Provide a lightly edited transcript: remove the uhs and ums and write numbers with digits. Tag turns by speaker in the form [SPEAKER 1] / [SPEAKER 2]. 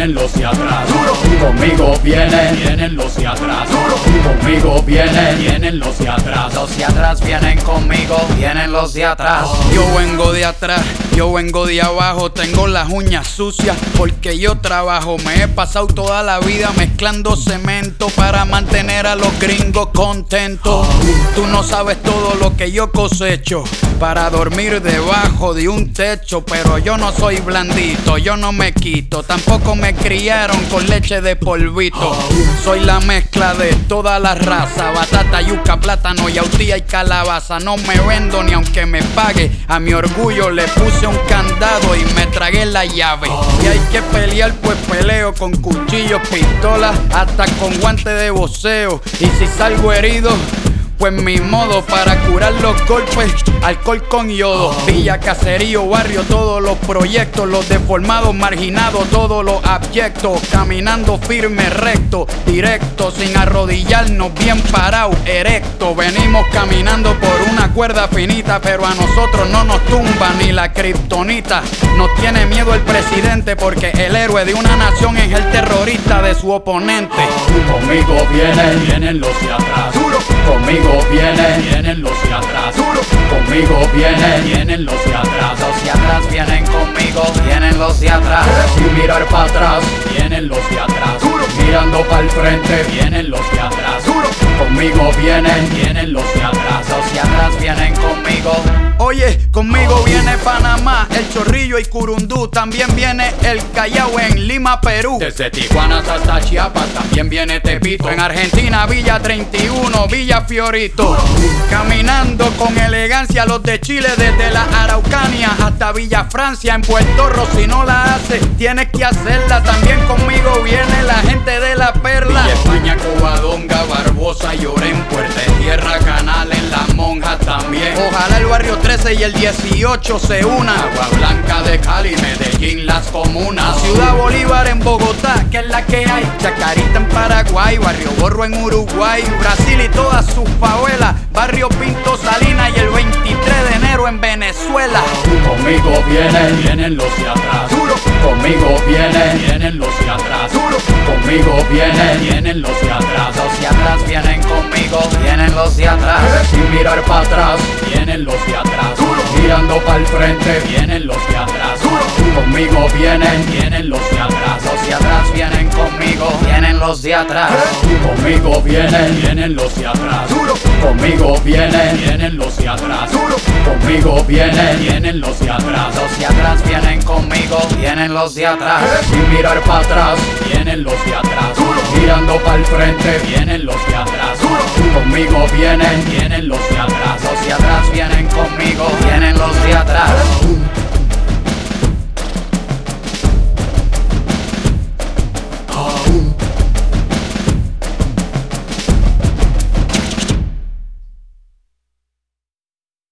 [SPEAKER 1] vienen los de atrás. Conmigo vienen los de atrás. Conmigo vienen los de atrás.
[SPEAKER 2] Los de atrás vienen conmigo, vienen los de atrás.
[SPEAKER 3] Yo vengo de atrás, yo vengo de abajo. Tengo las uñas sucias porque yo trabajo. Me he pasado toda la vida mezclando cemento para mantener a los gringos contentos. Tú no sabes todo lo que yo cosecho para dormir debajo de un techo. Pero yo no soy blandito, yo no me quito. Tampoco me criaron con leche de polvito. Soy la mezcla de toda la raza: batata, yuca, plátano, yautía y calabaza. No me vendo ni aunque me pague. A mi orgullo le puse un candado y me tragué la llave. Y hay que pelear, pues peleo con cuchillos, pistolas, hasta con guantes de boxeo. Y si salgo herido, pues mi modo para curar los golpes, alcohol con yodo. Villa, caserío, barrio, todos los proyectos. Los deformados, marginados, todos los abyectos. Caminando firme, recto, directo, sin arrodillarnos, bien parado, erecto. Venimos caminando por una cuerda finita, pero a nosotros no nos tumba ni la kriptonita. Nos tiene miedo el presidente porque el héroe de una nación es el terrorista de su oponente.
[SPEAKER 1] Conmigo vienen los de atrás. Conmigo vienen los de atrás. Conmigo vienen los de atrás.
[SPEAKER 2] Los de atrás vienen conmigo, vienen los de atrás.
[SPEAKER 1] Sin mirar para atrás, vienen los de atrás. Mirando para el frente, vienen los de atrás. Conmigo vienen los de atrás.
[SPEAKER 2] Los de atrás vienen conmigo.
[SPEAKER 3] Oye, conmigo viene Panamá, El Chorrillo y Curundú. También viene el Callao en Lima, Perú.
[SPEAKER 1] Desde Tijuana hasta Chiapas también viene Tepito.
[SPEAKER 3] En Argentina, Villa 31, Villa Fiorito. Caminando con elegancia los de Chile, desde la Araucanía hasta Villa Francia. En Puerto Rico, si no la haces, tienes que hacerla. También conmigo viene la gente de La Perla.
[SPEAKER 1] Villa España, Covadonga, Barbosa, Llorén, Puerta de Tierra, Canales, Las Monjas también.
[SPEAKER 3] Ojalá el barrio 13 y el 18 se unan.
[SPEAKER 1] Agua Blanca de Cali, Medellín, Las Comunas.
[SPEAKER 3] Ciudad Bolívar en Bogotá, que es la que hay. Chacarita en Paraguay, Barrio Borro en Uruguay, Brasil y todas sus favelas. Barrio Pinto, Salinas y el 23 de enero en Venezuela.
[SPEAKER 1] Conmigo vienen los de atrás. Conmigo vienen los de atrás. Conmigo vienen los de atrás.
[SPEAKER 2] Los de atrás vienen conmigo, vienen los de atrás.
[SPEAKER 1] Sin mirar para atrás, vienen los de atrás. Mirando para el frente, vienen los de atrás. Conmigo vienen los de atrás.
[SPEAKER 2] Los de atrás vienen conmigo, vienen los de atrás.
[SPEAKER 1] Conmigo vienen los de atrás. Conmigo vienen los de atrás. Conmigo vienen los de atrás.
[SPEAKER 2] Los de atrás vienen conmigo, vienen los de atrás.
[SPEAKER 1] Sin mirar para atrás, vienen los de atrás. Mirando para el frente, vienen los de atrás. Conmigo vienen los de atrás.
[SPEAKER 2] Los de atrás vienen conmigo, vienen los de atrás.